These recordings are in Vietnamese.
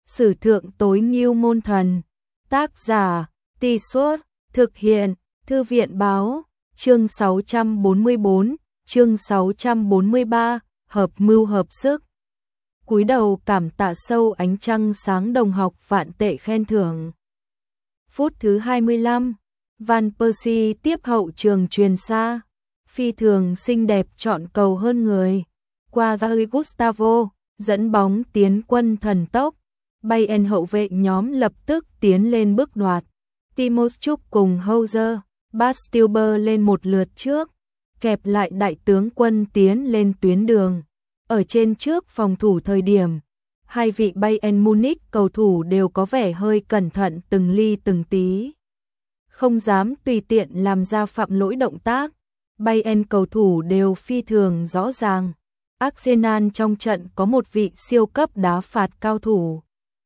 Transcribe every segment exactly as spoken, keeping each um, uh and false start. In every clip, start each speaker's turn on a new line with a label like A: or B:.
A: Sử thượng tối ngưu môn thần. Tác giả, Tì Suốt, thực hiện, Thư viện báo, chương sáu trăm bốn mươi bốn, chương sáu trăm bốn mươi ba, hợp mưu hợp sức. Cúi đầu cảm tạ sâu ánh trăng sáng đồng học vạn tệ khen thưởng. Phút thứ hai mươi lăm, Van Persie tiếp hậu trường truyền xa. Phi thường xinh đẹp chọn cầu hơn người. Qua Rui Gustavo, dẫn bóng tiến quân thần tốc. Bayern hậu vệ nhóm lập tức tiến lên bước đoạt. Timoschuk cùng Hauser, Bastilber lên một lượt trước, kẹp lại đại tướng quân tiến lên tuyến đường. Ở trên trước phòng thủ thời điểm, hai vị Bayern Munich cầu thủ đều có vẻ hơi cẩn thận từng ly từng tí. Không dám tùy tiện làm ra phạm lỗi động tác. Bayern cầu thủ đều phi thường rõ ràng. Arsenal trong trận có một vị siêu cấp đá phạt cao thủ.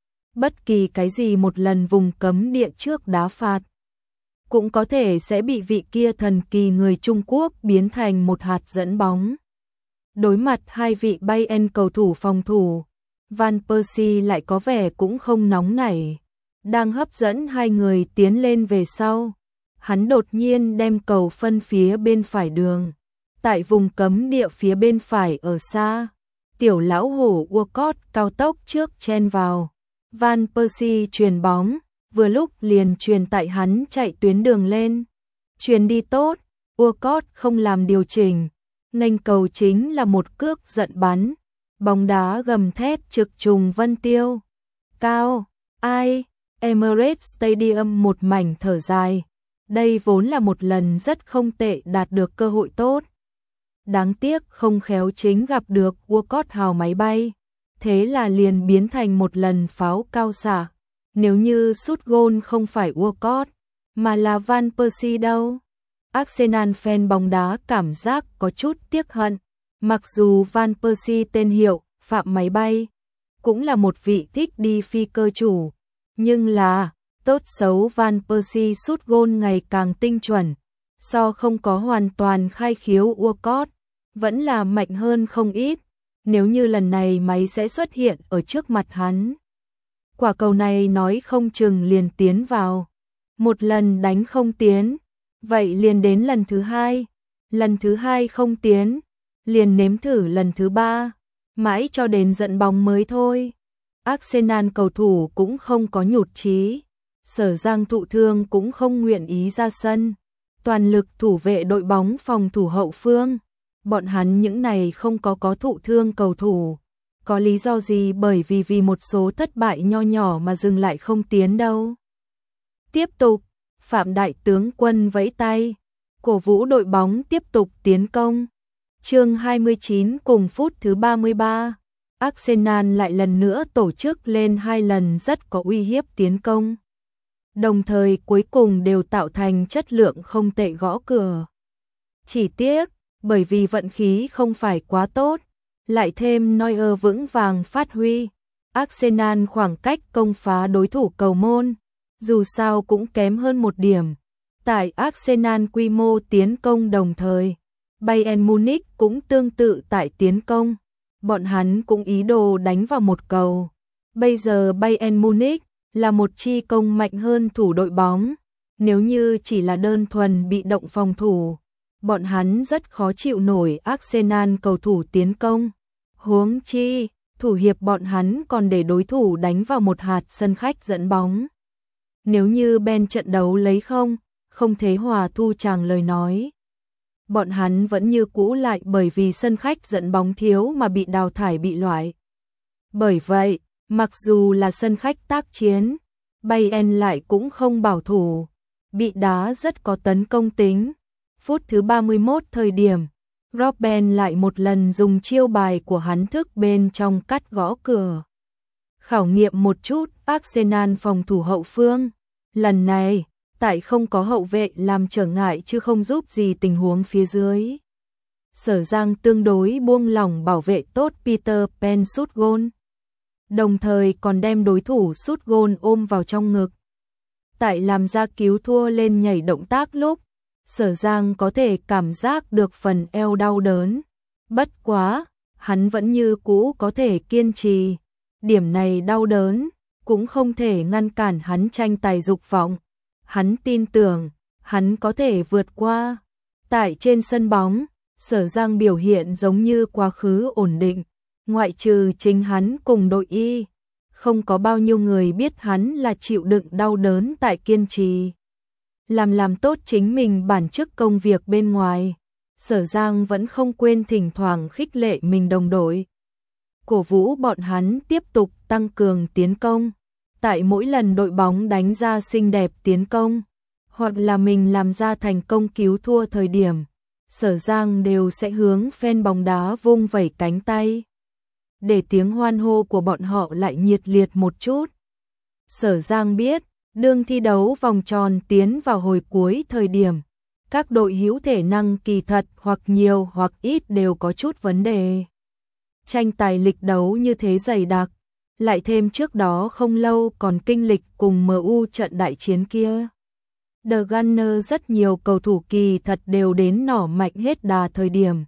A: Bất kỳ cái gì một lần vùng cấm địa trước đá phạt, cũng có thể sẽ bị vị kia thần kỳ người Trung Quốc biến thành một hạt dẫn bóng. Đối mặt hai vị Bayern cầu thủ phòng thủ, Van Persie lại có vẻ cũng không nóng nảy. Đang hấp dẫn hai người tiến lên về sau, hắn đột nhiên đem cầu phân phía bên phải đường. Tại vùng cấm địa phía bên phải ở xa, tiểu lão hổ Walcott cao tốc trước chen vào. Van Persie chuyền bóng, vừa lúc liền truyền tại hắn chạy tuyến đường lên. Chuyền đi tốt, Walcott không làm điều chỉnh, nghênh cầu chính là một cước giận bắn. Bóng đá gầm thét trực trùng vân tiêu. Cao, ai, Emirates Stadium một mảnh thở dài. Đây vốn là một lần rất không tệ đạt được cơ hội tốt. Đáng tiếc không khéo chính gặp được Walcott hào máy bay. Thế là liền biến thành một lần pháo cao xạ. Nếu như sút gôn không phải Walcott, mà là Van Persie đâu? Arsenal fan bóng đá cảm giác có chút tiếc hận. Mặc dù Van Persie tên hiệu, phạm máy bay, cũng là một vị thích đi phi cơ chủ. Nhưng là, tốt xấu Van Persie sút gôn ngày càng tinh chuẩn. So không có hoàn toàn khai khiếu Walcott, vẫn là mạnh hơn không ít. Nếu như lần này máy sẽ xuất hiện ở trước mặt hắn, quả cầu này nói không chừng liền tiến vào. Một lần đánh không tiến, vậy liền đến lần thứ hai. Lần thứ hai không tiến, liền nếm thử lần thứ ba, mãi cho đến dẫn bóng mới thôi. Arsenal cầu thủ cũng không có nhụt chí. Sở Giang thụ thương cũng không nguyện ý ra sân. Toàn lực thủ vệ đội bóng phòng thủ hậu phương. Bọn hắn những này không có có thụ thương cầu thủ. Có lý do gì bởi vì vì một số thất bại nho nhỏ mà dừng lại không tiến đâu. Tiếp tục, Phạm đại tướng quân vẫy tay, cổ vũ đội bóng tiếp tục tiến công. Chương hai mươi chín cùng phút thứ ba mươi ba, Arsenal lại lần nữa tổ chức lên hai lần rất có uy hiếp tiến công. Đồng thời cuối cùng đều tạo thành chất lượng không tệ gõ cửa. Chỉ tiếc, bởi vì vận khí không phải quá tốt, lại thêm Neuer vững vàng phát huy, Arsenal khoảng cách công phá đối thủ cầu môn, dù sao cũng kém hơn một điểm. Tại Arsenal quy mô tiến công đồng thời, Bayern Munich cũng tương tự tại tiến công, bọn hắn cũng ý đồ đánh vào một cầu. Bây giờ Bayern Munich là một chi công mạnh hơn thủ đội bóng, nếu như chỉ là đơn thuần bị động phòng thủ, bọn hắn rất khó chịu nổi Arsenal cầu thủ tiến công. Huống chi, thủ hiệp bọn hắn còn để đối thủ đánh vào một hạt sân khách dẫn bóng. Nếu như Ben trận đấu lấy không, không thế hòa thu chàng lời nói. Bọn hắn vẫn như cũ lại bởi vì sân khách dẫn bóng thiếu mà bị đào thải bị loại. Bởi vậy, mặc dù là sân khách tác chiến, Bayern lại cũng không bảo thủ, bị đá rất có tấn công tính. Phút thứ ba mươi mốt thời điểm, Robben lại một lần dùng chiêu bài của hắn thức bên trong cắt gõ cửa. Khảo nghiệm một chút Arsenal phòng thủ hậu phương. Lần này, tại không có hậu vệ làm trở ngại chứ không giúp gì tình huống phía dưới. Sở Giang tương đối buông lỏng bảo vệ tốt Peter Pen sút gôn. Đồng thời còn đem đối thủ sút gôn ôm vào trong ngực. Tại làm ra cứu thua lên nhảy động tác lúc, Sở Giang có thể cảm giác được phần eo đau đớn. Bất quá, hắn vẫn như cũ có thể kiên trì. Điểm này đau đớn, cũng không thể ngăn cản hắn tranh tài dục vọng. Hắn tin tưởng, hắn có thể vượt qua. Tại trên sân bóng, Sở Giang biểu hiện giống như quá khứ ổn định, ngoại trừ chính hắn cùng đội y. Không có bao nhiêu người biết hắn là chịu đựng đau đớn tại kiên trì. Làm làm tốt chính mình bản chức công việc bên ngoài. Sở Giang vẫn không quên thỉnh thoảng khích lệ mình đồng đội. Cổ vũ bọn hắn tiếp tục tăng cường tiến công. Tại mỗi lần đội bóng đánh ra xinh đẹp tiến công, hoặc là mình làm ra thành công cứu thua thời điểm, Sở Giang đều sẽ hướng fan bóng đá vung vẩy cánh tay, để tiếng hoan hô của bọn họ lại nhiệt liệt một chút. Sở Giang biết, đương thi đấu vòng tròn tiến vào hồi cuối thời điểm, các đội hữu thể năng kỳ thật hoặc nhiều hoặc ít đều có chút vấn đề. Tranh tài lịch đấu như thế dày đặc, lại thêm trước đó không lâu còn kinh lịch cùng em u trận đại chiến kia. The Gunners rất nhiều cầu thủ kỳ thật đều đến nỏ mạnh hết đà thời điểm.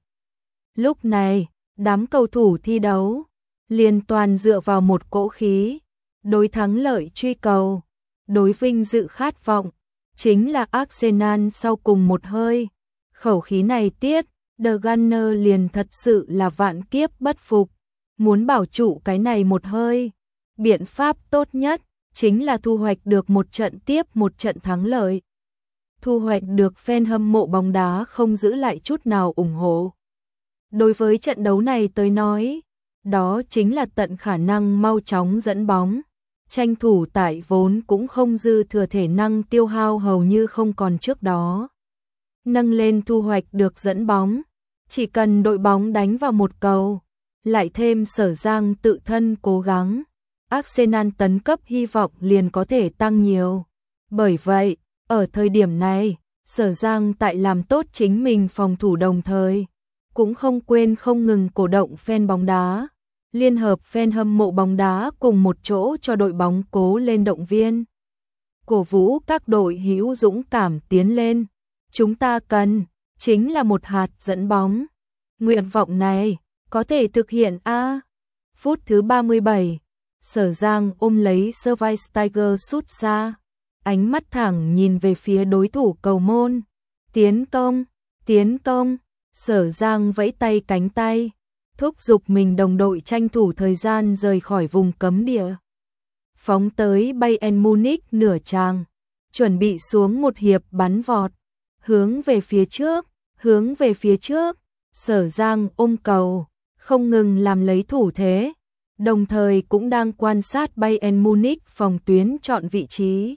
A: Lúc này, đám cầu thủ thi đấu liên toàn dựa vào một cỗ khí, đối thắng lợi truy cầu, đối vinh dự khát vọng, chính là Arsenal sau cùng một hơi. Khẩu khí này tiết, The Gunners liền thật sự là vạn kiếp bất phục, muốn bảo trụ cái này một hơi. Biện pháp tốt nhất chính là thu hoạch được một trận tiếp một trận thắng lợi. Thu hoạch được fan hâm mộ bóng đá không giữ lại chút nào ủng hộ. Đối với trận đấu này tới nói, đó chính là tận khả năng mau chóng dẫn bóng. Tranh thủ tại vốn cũng không dư thừa thể năng tiêu hao hầu như không còn trước đó. Nâng lên thu hoạch được dẫn bóng, chỉ cần đội bóng đánh vào một cầu, lại thêm Sở Giang tự thân cố gắng, Arsenal tấn cấp hy vọng liền có thể tăng nhiều. Bởi vậy, ở thời điểm này, Sở Giang tại làm tốt chính mình phòng thủ đồng thời, cũng không quên không ngừng cổ động fan bóng đá, liên hợp fan hâm mộ bóng đá cùng một chỗ cho đội bóng cố lên động viên. Cổ vũ các đội hữu dũng cảm tiến lên, chúng ta cần, chính là một hạt dẫn bóng. Nguyện vọng này, có thể thực hiện a. Phút thứ ba mươi bảy, Sở Giang ôm lấy Schweinsteiger sút xa, ánh mắt thẳng nhìn về phía đối thủ cầu môn. Tiến công, tiến công, Sở Giang vẫy tay cánh tay, thúc giục mình đồng đội tranh thủ thời gian rời khỏi vùng cấm địa. Phóng tới Bayern Munich nửa tràng, chuẩn bị xuống một hiệp bắn vọt, hướng về phía trước, hướng về phía trước. Sở Giang ôm cầu, không ngừng làm lấy thủ thế, đồng thời cũng đang quan sát Bayern Munich phòng tuyến chọn vị trí.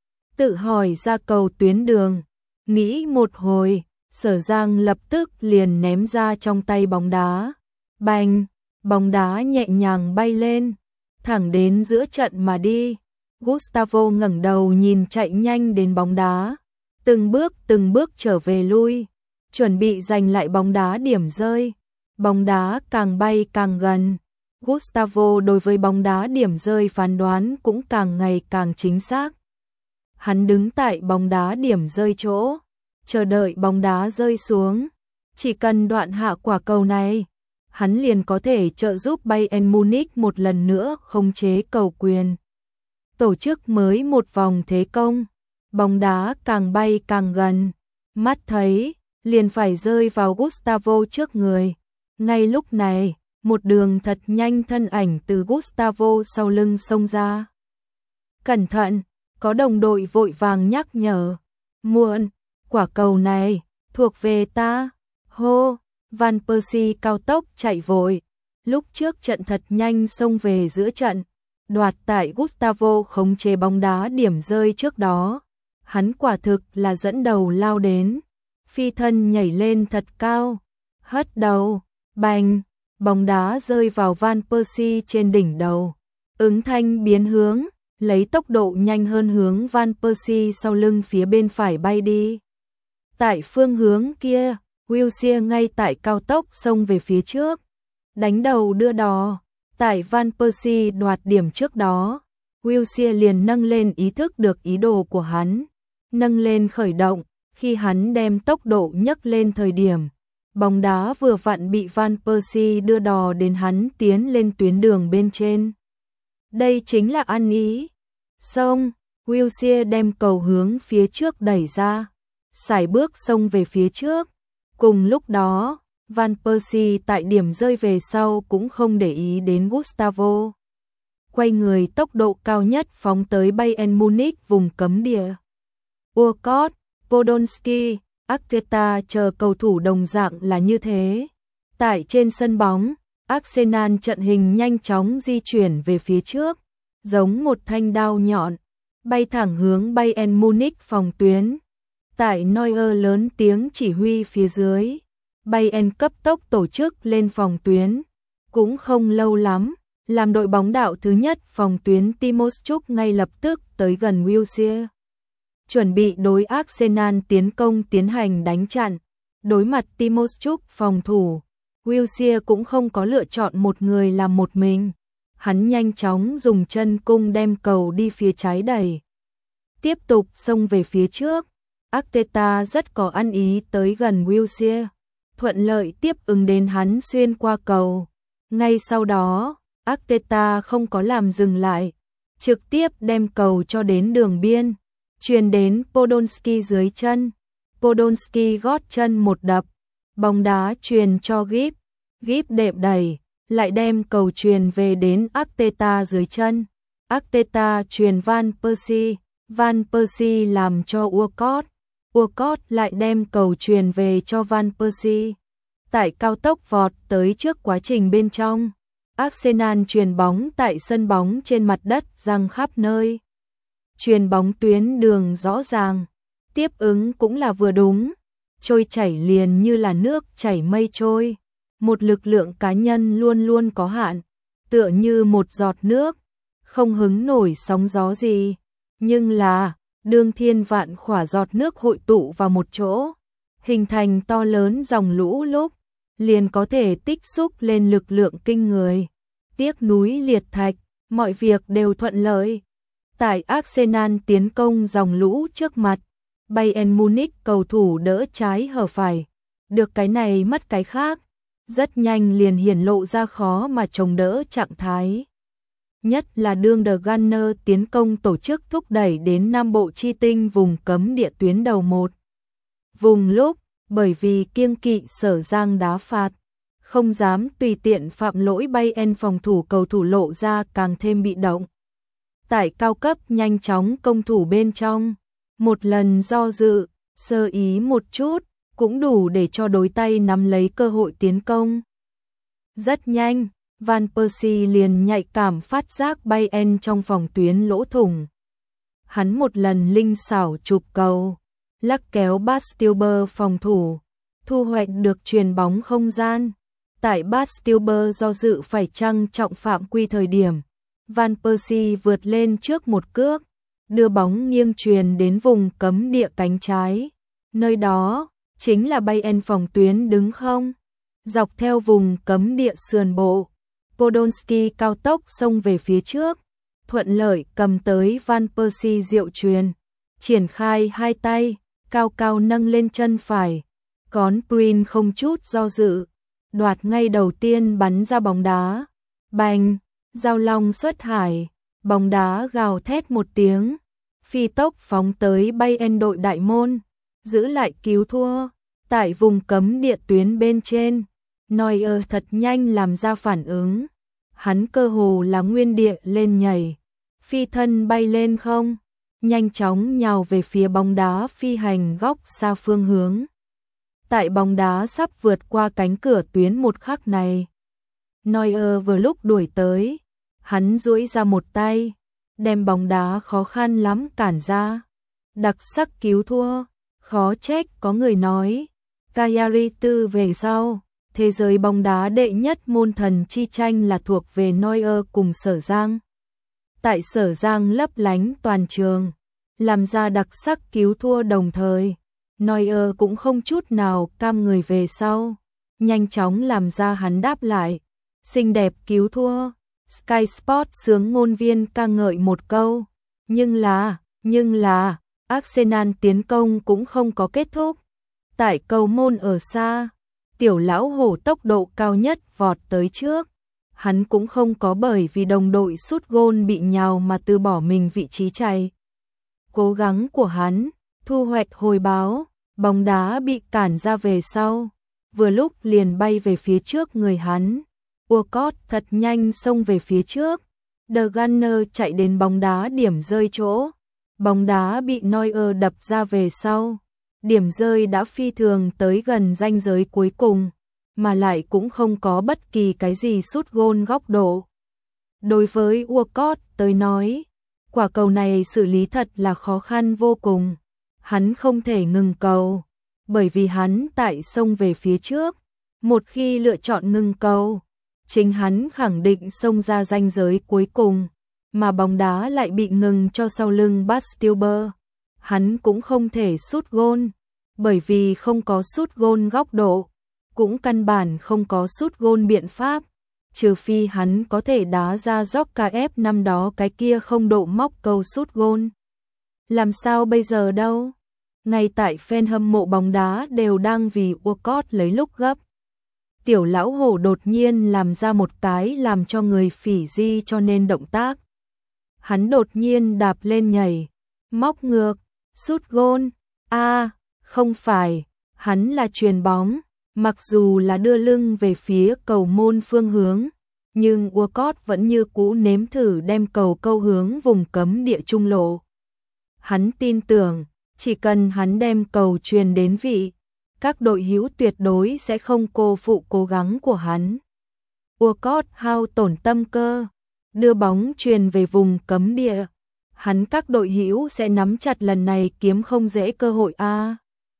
A: Tự hỏi ra cầu tuyến đường, nghĩ một hồi, Sở Giang lập tức liền ném ra trong tay bóng đá. Bành, bóng đá nhẹ nhàng bay lên, thẳng đến giữa trận mà đi. Gustavo ngẩng đầu nhìn chạy nhanh đến bóng đá, từng bước từng bước trở về lui, chuẩn bị giành lại bóng đá điểm rơi. Bóng đá càng bay càng gần, Gustavo đối với bóng đá điểm rơi phán đoán cũng càng ngày càng chính xác. Hắn đứng tại bóng đá điểm rơi chỗ, chờ đợi bóng đá rơi xuống. Chỉ cần đoạn hạ quả cầu này, hắn liền có thể trợ giúp Bayern Munich một lần nữa khống chế cầu quyền, tổ chức mới một vòng thế công. Bóng đá càng bay càng gần, mắt thấy liền phải rơi vào Gustavo trước người. Ngay lúc này, một đường thật nhanh thân ảnh từ Gustavo sau lưng xông ra. Cẩn thận, có đồng đội vội vàng nhắc nhở. Muộn, quả cầu này thuộc về ta. Hô, Van Persie cao tốc chạy vội, lúc trước trận thật nhanh xông về giữa trận, đoạt tại Gustavo khống chế bóng đá điểm rơi trước đó. Hắn quả thực là dẫn đầu lao đến, phi thân nhảy lên thật cao, hất đầu, bành, bóng đá rơi vào Van Persie trên đỉnh đầu. Ứng thanh biến hướng, lấy tốc độ nhanh hơn hướng Van Persie sau lưng phía bên phải bay đi. Tại phương hướng kia, Wilshere ngay tại cao tốc xông về phía trước, đánh đầu đưa đò. Tại Van Persie đoạt điểm trước đó, Wilshere liền nâng lên ý thức được ý đồ của hắn, nâng lên khởi động. Khi hắn đem tốc độ nhấc lên thời điểm, bóng đá vừa vặn bị Van Persie đưa đò đến hắn tiến lên tuyến đường bên trên. Đây chính là ăn ý. Xông, Wilshere đem cầu hướng phía trước đẩy ra, sải bước xông về phía trước. Cùng lúc đó, Van Persie tại điểm rơi về sau cũng không để ý đến Gustavo. Quay người tốc độ cao nhất phóng tới Bayern Munich vùng cấm địa. Walcott, Podolski, Arteta chờ cầu thủ đồng dạng là như thế. Tại trên sân bóng, Arsenal trận hình nhanh chóng di chuyển về phía trước, giống một thanh đao nhọn, bay thẳng hướng Bayern Munich phòng tuyến. Tại Neuer lớn tiếng chỉ huy phía dưới, Bayern cấp tốc tổ chức lên phòng tuyến. Cũng không lâu lắm, làm đội bóng đạo thứ nhất phòng tuyến Timoschuk ngay lập tức tới gần Wilshere. Chuẩn bị đối Arsenal tiến công tiến hành đánh chặn. Đối mặt Timoschuk phòng thủ, Wilshere cũng không có lựa chọn một người làm một mình. Hắn nhanh chóng dùng chân cung đem cầu đi phía trái đẩy. Tiếp tục xông về phía trước. Arteta rất có ăn ý tới gần Wilshere, thuận lợi tiếp ứng đến hắn xuyên qua cầu. Ngay sau đó, Arteta không có làm dừng lại, trực tiếp đem cầu cho đến đường biên, truyền đến Podolski dưới chân. Podolski gót chân một đập, bóng đá truyền cho Gibbs, Gibbs đệm đẩy, lại đem cầu truyền về đến Arteta dưới chân. Arteta truyền Van Persie, Van Persie làm cho Walcott, Walcott lại đem cầu truyền về cho Van Persie. Tại cao tốc vọt tới trước quá trình bên trong, Arsenal truyền bóng tại sân bóng trên mặt đất giăng khắp nơi. Truyền bóng tuyến đường rõ ràng, tiếp ứng cũng là vừa đúng, trôi chảy liền như là nước chảy mây trôi. Một lực lượng cá nhân luôn luôn có hạn, tựa như một giọt nước, không hứng nổi sóng gió gì. Nhưng là, đương thiên vạn khỏa giọt nước hội tụ vào một chỗ, hình thành to lớn dòng lũ lúc, liền có thể tích xúc lên lực lượng kinh người. Tiếc núi liệt thạch, mọi việc đều thuận lợi. Tại Arsenal tiến công dòng lũ trước mặt, Bayern Munich cầu thủ đỡ trái hở phải, được cái này mất cái khác, rất nhanh liền hiển lộ ra khó mà chống đỡ trạng thái. Nhất là đương The Gunner tiến công tổ chức thúc đẩy đến Nam Bộ chi tinh vùng cấm địa tuyến đầu một. Vùng lúc, bởi vì kiêng kỵ Sở Giang đá phạt, không dám tùy tiện phạm lỗi, Bayern phòng thủ cầu thủ lộ ra càng thêm bị động. Tại cao cấp nhanh chóng công thủ bên trong, một lần do dự, sơ ý một chút, cũng đủ để cho đối tay nắm lấy cơ hội tiến công. Rất nhanh, Van Persie liền nhạy cảm phát giác Bayern trong phòng tuyến lỗ thủng. Hắn một lần linh xảo chụp cầu, lắc kéo Bastilber phòng thủ, thu hoạch được chuyền bóng không gian. Tại Bastilber do dự phải chăng trọng phạm quy thời điểm, Van Persie vượt lên trước một cước, đưa bóng nghiêng chuyền đến vùng cấm địa cánh trái. Nơi đó chính là Bayern phòng tuyến đứng không. Dọc theo vùng cấm địa sườn bộ, Podolski cao tốc xông về phía trước, thuận lợi cầm tới Van Persie diệu chuyền, triển khai hai tay, cao cao nâng lên chân phải, Cón Prin không chút do dự, đoạt ngay đầu tiên bắn ra bóng đá. Bành, giao long xuất hải, bóng đá gào thét một tiếng, phi tốc phóng tới Bayern đội đại môn, giữ lại cứu thua. Tại vùng cấm địa tuyến bên trên, Neuer thật nhanh làm ra phản ứng. Hắn cơ hồ là nguyên địa lên nhảy, phi thân bay lên không, nhanh chóng nhào về phía bóng đá phi hành góc xa phương hướng. Tại bóng đá sắp vượt qua cánh cửa tuyến một khắc này, Neuer vừa lúc đuổi tới, hắn duỗi ra một tay, đem bóng đá khó khăn lắm cản ra. Đặc sắc cứu thua, khó trách có người nói, Cagliari tư về sau, thế giới bóng đá đệ nhất môn thần chi tranh là thuộc về Neuer cùng Sở Giang. Tại Sở Giang lấp lánh toàn trường, làm ra đặc sắc cứu thua đồng thời, Neuer cũng không chút nào cam người về sau, nhanh chóng làm ra hắn đáp lại. Xinh đẹp cứu thua, Sky Sport sướng ngôn viên ca ngợi một câu, nhưng là, nhưng là, Arsenal tiến công cũng không có kết thúc. Tại cầu môn ở xa, tiểu lão hổ tốc độ cao nhất vọt tới trước, hắn cũng không có bởi vì đồng đội sút gôn bị nhào mà từ bỏ mình vị trí chạy. Cố gắng của hắn, thu hoạch hồi báo, bóng đá bị cản ra về sau, vừa lúc liền bay về phía trước người hắn. Walcott thật nhanh xông về phía trước, The Gunner chạy đến bóng đá điểm rơi chỗ, bóng đá bị Neuer đập ra về sau. Điểm rơi đã phi thường tới gần ranh giới cuối cùng, mà lại cũng không có bất kỳ cái gì sút gôn góc độ. Đối với Walcott tới nói, quả cầu này xử lý thật là khó khăn vô cùng. Hắn không thể ngừng cầu, bởi vì hắn tại xông về phía trước. Một khi lựa chọn ngừng cầu, chính hắn khẳng định xông ra ranh giới cuối cùng, mà bóng đá lại bị ngừng cho sau lưng Bastilber. Hắn cũng không thể sút gôn, bởi vì không có sút gôn góc độ, cũng căn bản không có sút gôn biện pháp, trừ phi hắn có thể đá ra Djokovic năm đó cái kia không độ móc câu sút gôn. Làm sao bây giờ đâu? Ngay tại fan hâm mộ bóng đá đều đang vì Walcott lấy lúc gấp. Tiểu lão hổ đột nhiên làm ra một cái làm cho người phỉ di cho nên động tác. Hắn đột nhiên đạp lên nhảy, móc ngược, sút gôn. A, không phải, hắn là chuyền bóng, mặc dù là đưa lưng về phía cầu môn phương hướng, nhưng Walcott vẫn như cũ nếm thử đem cầu câu hướng vùng cấm địa trung lộ. Hắn tin tưởng, chỉ cần hắn đem cầu truyền đến vị, các đội hữu tuyệt đối sẽ không cô phụ cố gắng của hắn. Walcott hao tổn tâm cơ, đưa bóng truyền về vùng cấm địa. Hắn các đội hữu sẽ nắm chặt lần này kiếm không dễ cơ hội a. À.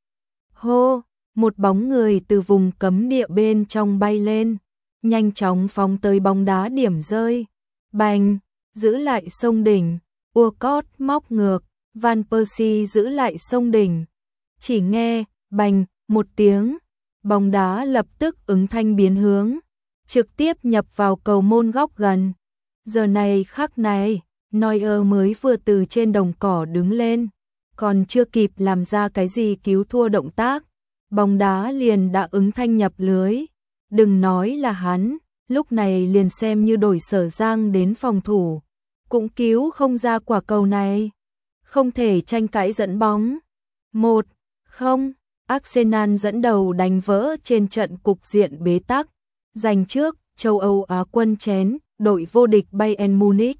A: Hô, một bóng người từ vùng cấm địa bên trong bay lên, nhanh chóng phóng tới bóng đá điểm rơi. Bành, giữ lại sông đỉnh, Walcott móc ngược, Van Persie giữ lại sông đỉnh. Chỉ nghe, bành, một tiếng, bóng đá lập tức ứng thanh biến hướng, trực tiếp nhập vào cầu môn góc gần. Giờ này khắc này, Neuer mới vừa từ trên đồng cỏ đứng lên, còn chưa kịp làm ra cái gì cứu thua động tác, bóng đá liền đã ứng thanh nhập lưới. Đừng nói là hắn, lúc này liền xem như đổi Sở Giang đến phòng thủ, cũng cứu không ra quả cầu này. Không thể tranh cãi dẫn bóng. Một, không, Arsenal dẫn đầu đánh vỡ trên trận cục diện bế tắc, giành trước châu Âu Á quân chén đội vô địch Bayern Munich.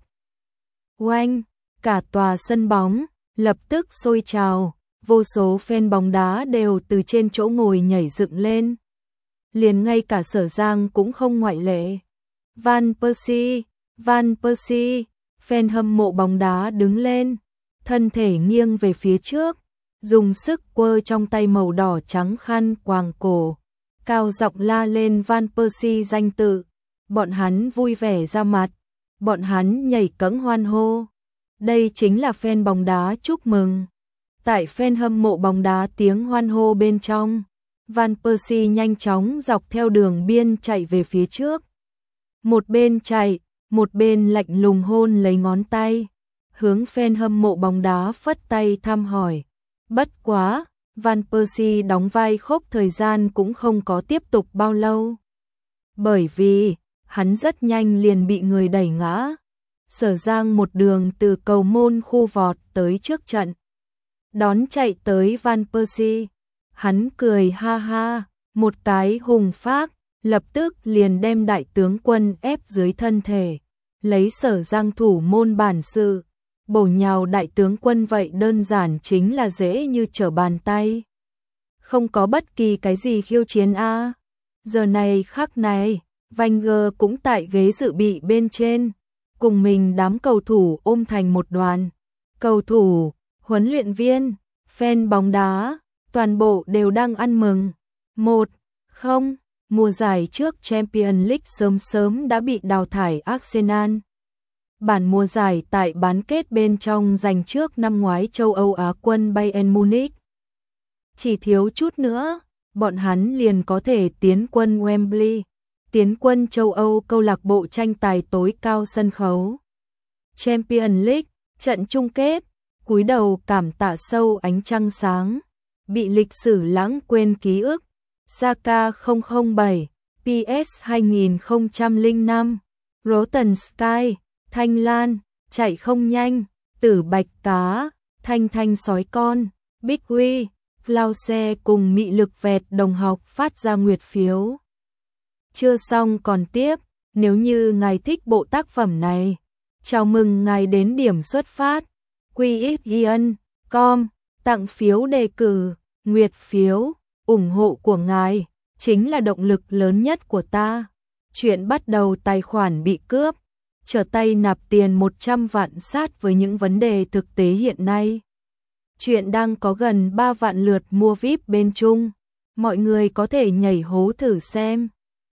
A: Oanh, cả tòa sân bóng lập tức sôi trào, vô số fan bóng đá đều từ trên chỗ ngồi nhảy dựng lên. Liền ngay cả Sở Giang cũng không ngoại lệ. Van Persie, Van Persie, fan hâm mộ bóng đá đứng lên, thân thể nghiêng về phía trước, dùng sức quơ trong tay màu đỏ trắng khăn quàng cổ, cao giọng la lên Van Persie danh tự. Bọn hắn vui vẻ ra mặt, bọn hắn nhảy cẫng hoan hô. Đây chính là fan bóng đá chúc mừng. Tại fan hâm mộ bóng đá tiếng hoan hô bên trong, Van Persie nhanh chóng dọc theo đường biên chạy về phía trước. Một bên chạy, một bên lạnh lùng hôn lấy ngón tay, hướng fan hâm mộ bóng đá phất tay thăm hỏi. Bất quá, Van Persie đóng vai khốc thời gian cũng không có tiếp tục bao lâu. Bởi vì, hắn rất nhanh liền bị người đẩy ngã. Sở Giang một đường từ cầu môn khu vọt tới trước trận, đón chạy tới Van Persie. Hắn cười ha ha, một cái hùng phác, lập tức liền đem đại tướng quân ép dưới thân thể, lấy Sở Giang thủ môn bản sự, bổ nhào đại tướng quân vậy đơn giản chính là dễ như trở bàn tay. Không có bất kỳ cái gì khiêu chiến a. À. Giờ này khắc này, Wenger cũng tại ghế dự bị bên trên, cùng mình đám cầu thủ ôm thành một đoàn. Cầu thủ, huấn luyện viên, fan bóng đá, toàn bộ đều đang ăn mừng. Một, không, mùa giải trước Champions League sớm sớm đã bị đào thải Arsenal. Bản mùa giải tại bán kết bên trong giành trước năm ngoái châu Âu Á quân Bayern Munich. Chỉ thiếu chút nữa, bọn hắn liền có thể tiến quân Wembley, tiến quân châu Âu câu lạc bộ tranh tài tối cao sân khấu. Champions League, trận chung kết, cúi đầu cảm tạ sâu ánh trăng sáng, bị lịch sử lãng quên ký ức. Saka không không bảy, pê ét hai nghìn không trăm lẻ năm Rotten Sky, Thanh Lan, Chạy không nhanh, Tử Bạch Cá, Thanh Thanh Sói Con, Big Huy, Lao Xe cùng Mị Lực Vẹt đồng học phát ra nguyệt phiếu. Chưa xong còn tiếp, nếu như ngài thích bộ tác phẩm này, chào mừng ngài đến điểm xuất phát, quy ích giê en chấm com, tặng phiếu đề cử, nguyệt phiếu, ủng hộ của ngài, chính là động lực lớn nhất của ta. Chuyện bắt đầu tài khoản bị cướp, trở tay nạp tiền một trăm vạn sát với những vấn đề thực tế hiện nay. Chuyện đang có gần ba vạn lượt mua víp bên Trung, mọi người có thể nhảy hố thử xem.